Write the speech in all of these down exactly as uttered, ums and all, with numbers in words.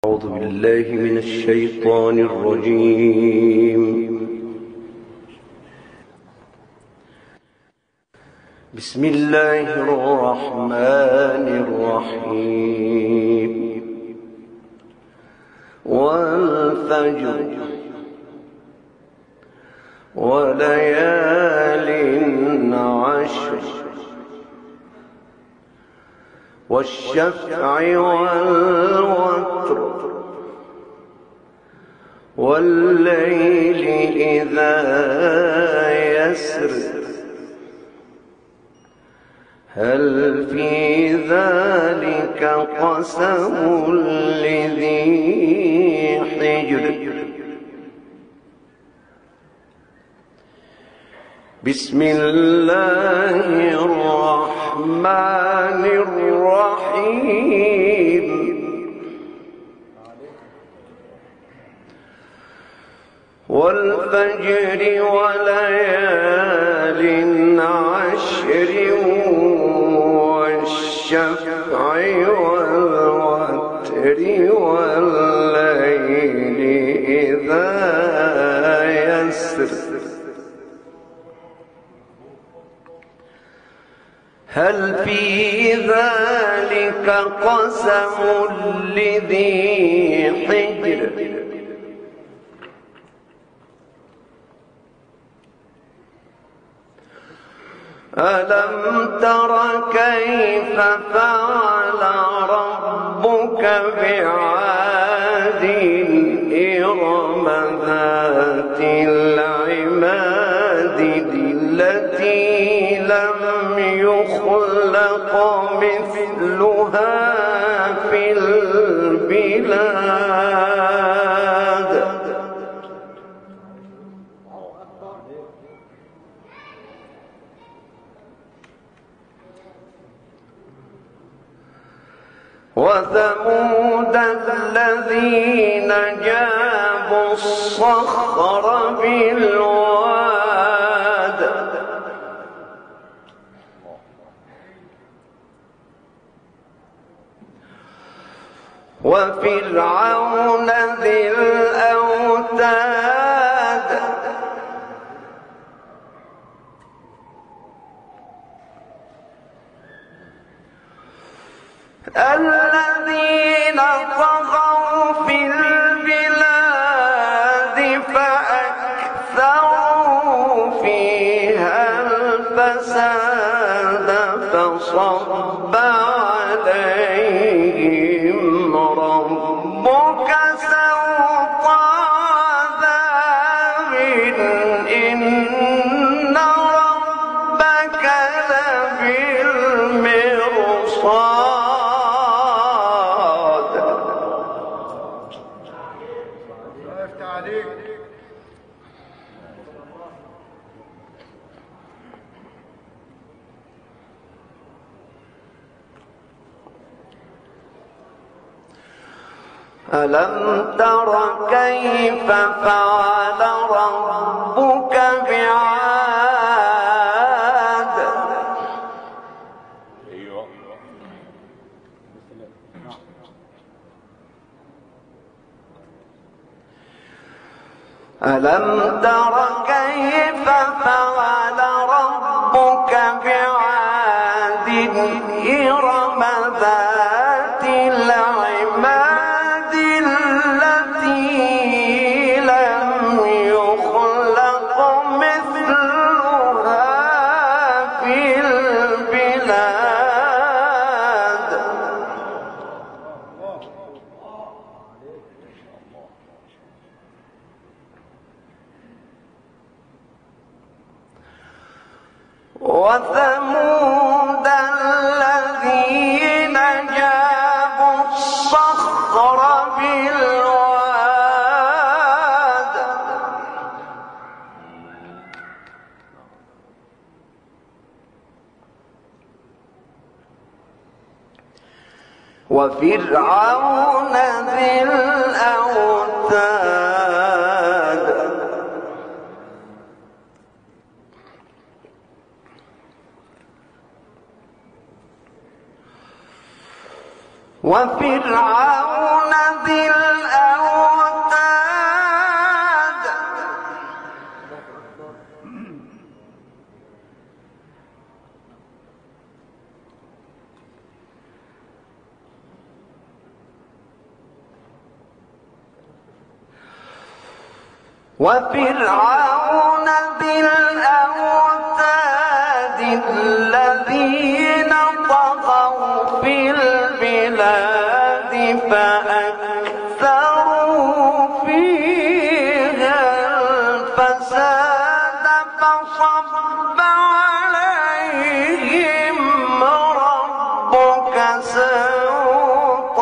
أعوذ بالله من الشيطان الرجيم. بسم الله الرحمن الرحيم. والفجر وليال عشر والشفع والوتر والليل إذا يسر هل في ذلك قسم لذي حجر. بسم الله الرحمن الرحيم. والفجر وليال عشر والشفع والوتر والليل إذا يسر هل في ذلك قسم لذي حجر. ألم تر كيف فعل ربك بعاد إرم ذات العماد التي لم يخلق مثلها في البلاد. وثمود الذين جابوا الصخر بالواد وفرعون ذي الأوتاد الذين طغوا في البلاد فأكثروا فيها الفساد فصب عليهم ربك سوط عذاب إن ربك لبالمرصاد. ألم تر كيف فعل ربك بعاد ألم تر كيف فعل ربك بعاد إرم ذات العماد التي لم يخلق مثلها في البلاد. وثمود الذين جابوا الصخر بالواد وفرعون ذي الأوتاد وفرعون ذي وفرعون ذي الأوتاد الذين طغوا في البلاد فأكثروا فيها الفساد فصب عليهم ربك سوط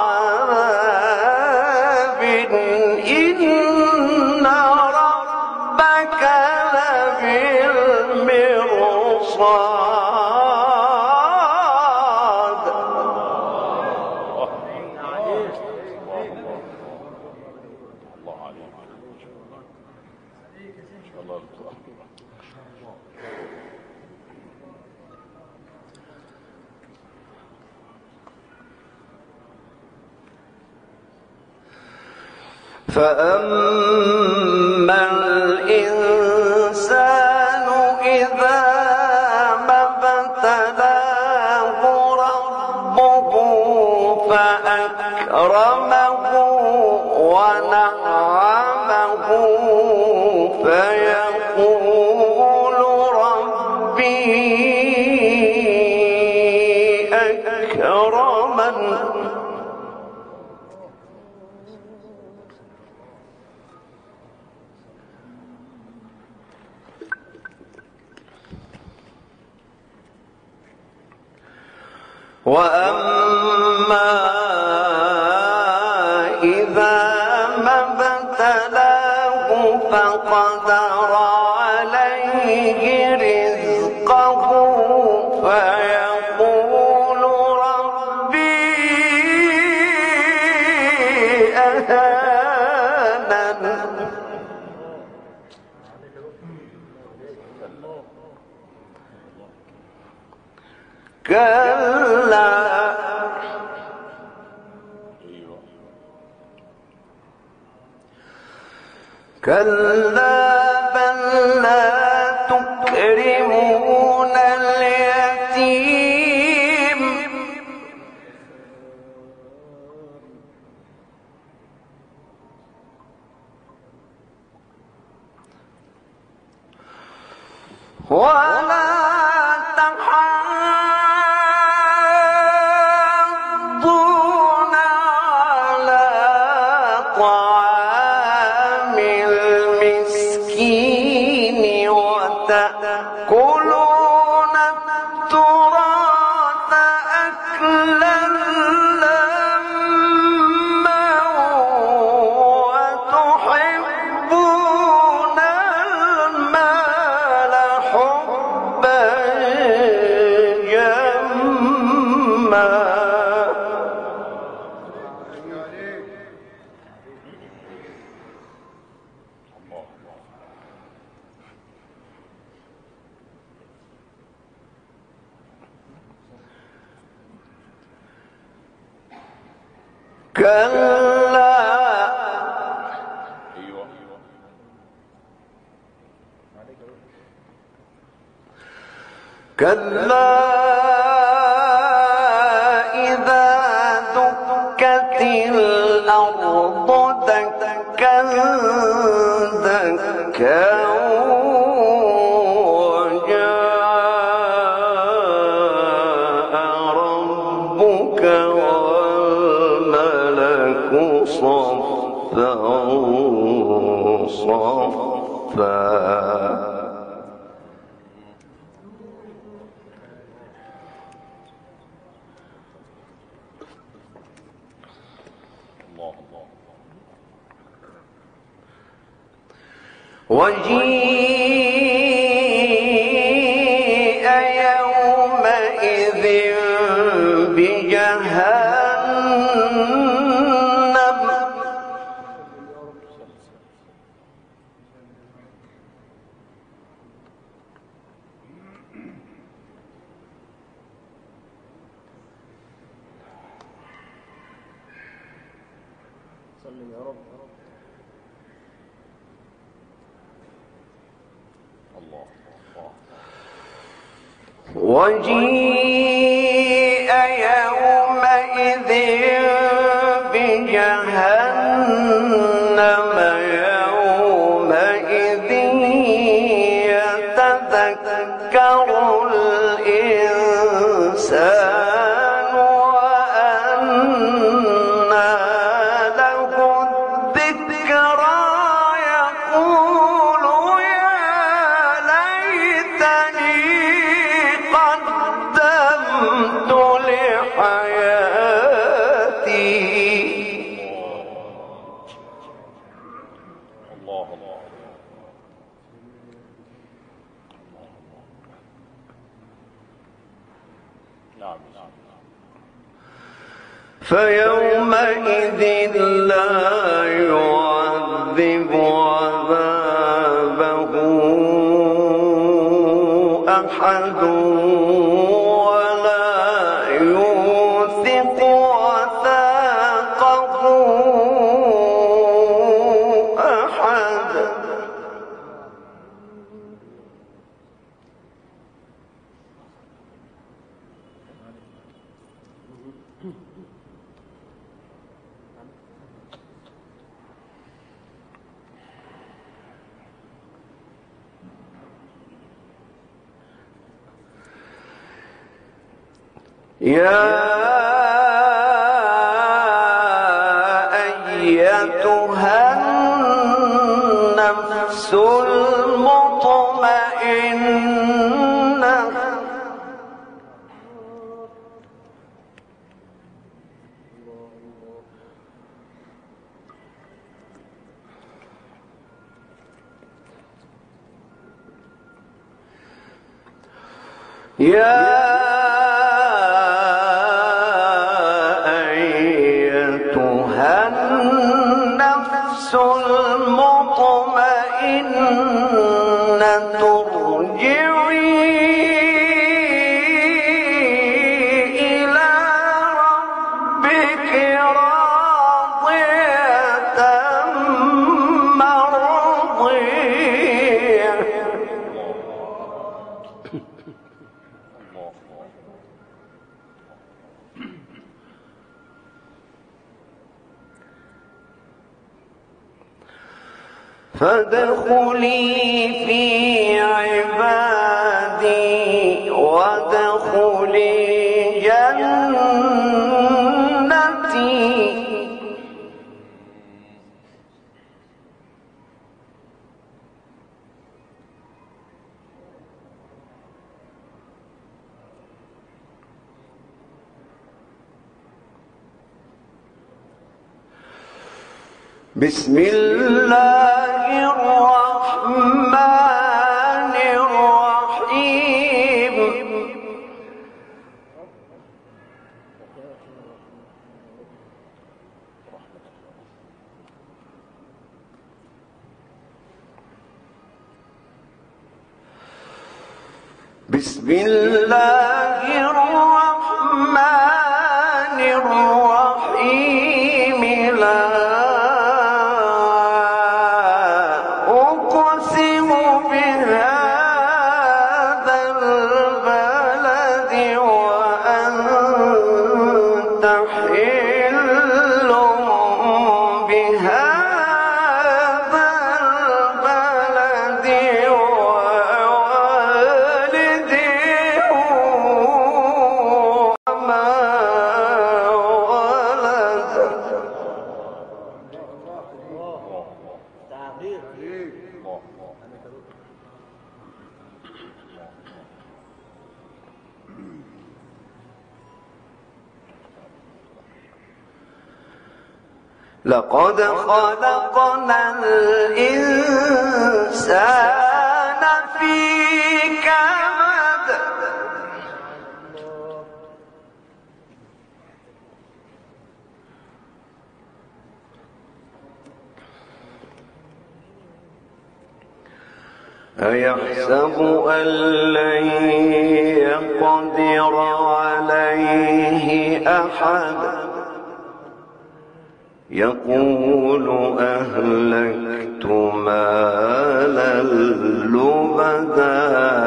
عذاب إن ربك لبالمرصاد. فأما الإنسان إذا ما ابتلاه ربه فأكرمه ونعمه فيقول ربي أكرمن. وأما إذا ما ابتلاه فقدر عليه رزقه فيقول ربي أهانن. كلا كلا بل لا تكرمون اليتيم ولا تحاضون على طعام المسكين وتأكلون التراث أكلا لما وتحبون المال حبا جما. كلا كلا إذا دكت الأرض دكا دكا وجاء ربك والملك صفا صفا. وجيء يومئذ بجهنم صلي يا رب. وجيء يومئذ بجهنم يومئذ فيومئذ لا يعذب عذابه أحد ولا يوثق وثاقه أحد. يا أيتها النفس المطمئنة يا النفس المطمئنة ارجعي إلى ربك راضية مرضية. فادخلي في عبادي وادخلي جنتي. بسم الله الرحمن الرحيم. بسم الله الرحمن الرحيم. لا لقد خلقنا الإنسان في كبد. أيحسب أن لن يقدر عليه أحد يقول أهلكت مالا لبدا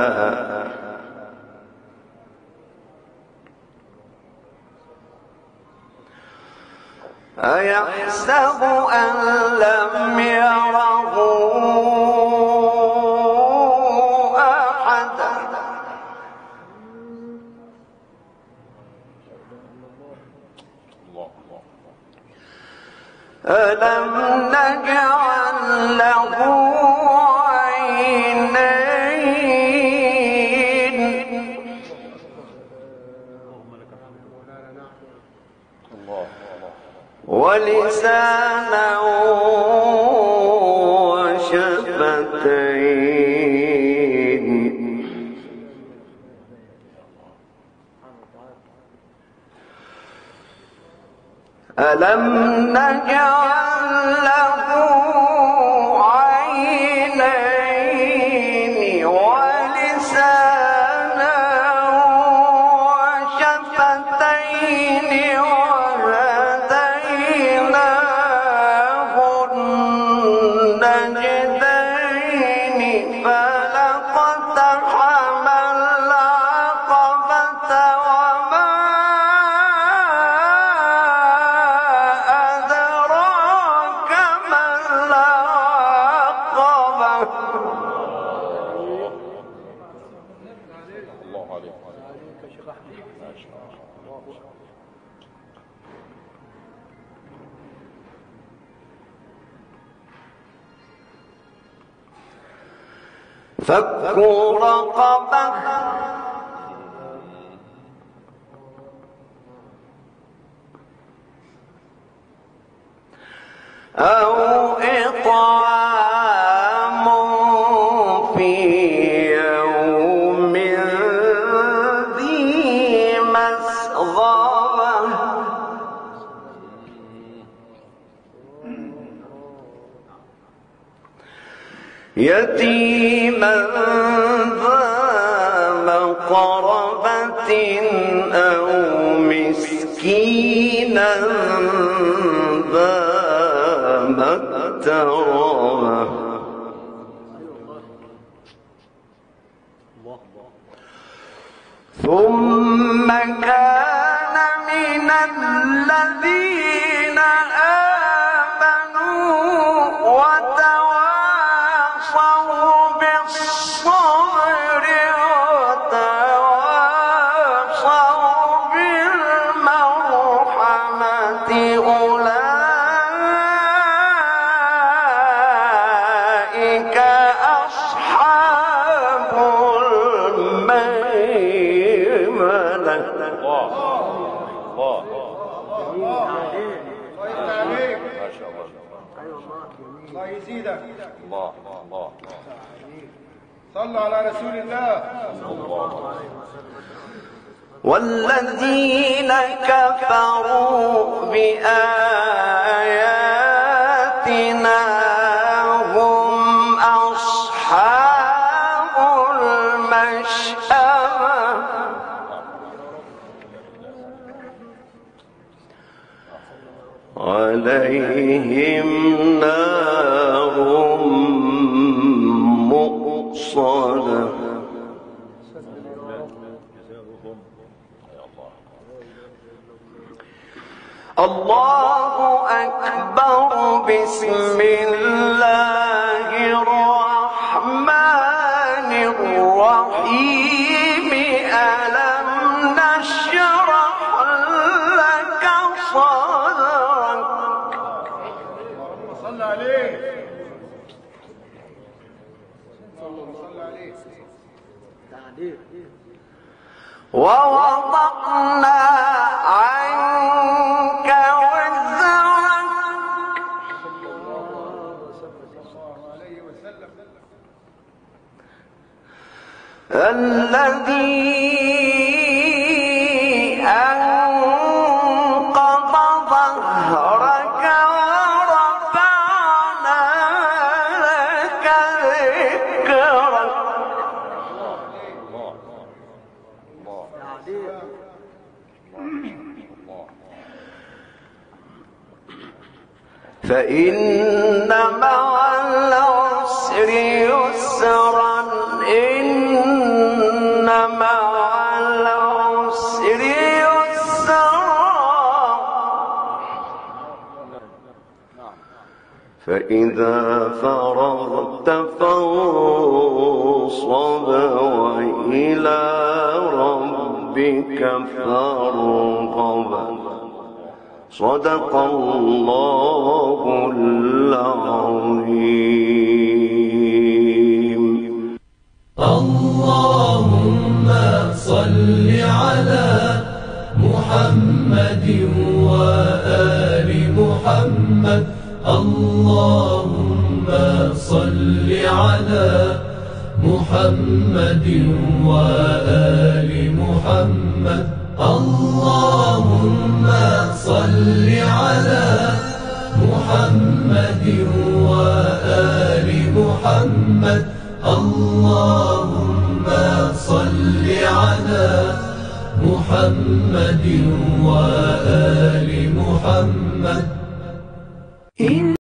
أيحسب أن لم يره أحد ألم نجعل له عينين ولسانا وشفتين ألم نجعل له عينين ولسانا وشفتين وهديناه النجدين فلاقتحم العقبة وما أدراك ما العقبة الله عليك ما شاء الله. فك رقبة أو إطعام في يوم ذي مسغبة يتيما ذا مقربة أو مسكينا ذا متربة ثم كان من الذين آمنوا وتواصوا بالصبر وتواصوا بالمرحمة أولئك أصحاب الميمنة. الله الله ما شاء الله. الله يزيدك. الله الله صلوا على رسول الله. والذين كفروا بآياتنا هم أصحاب المشأمة عليهم نار مؤصدة. الله أكبر. بسم الله الرحمن الرحيم. ألم نشرح لك صدرك. صلى عليه. صلى عليه. ووضعنا عنك وزرك الذي أنقض ظهرك ورفعنا لك ذكرك. فإن مع العسر يسرا. إن مع العسر يسرا. فإذا فرغت فانصب وإلى ربك فارغب. صدق الله العظيم. اللهم صل على محمد وآل محمد. اللهم صل على محمد وآل محمد. اللهم صل على محمد وآل محمد اللهم صل على محمد وآل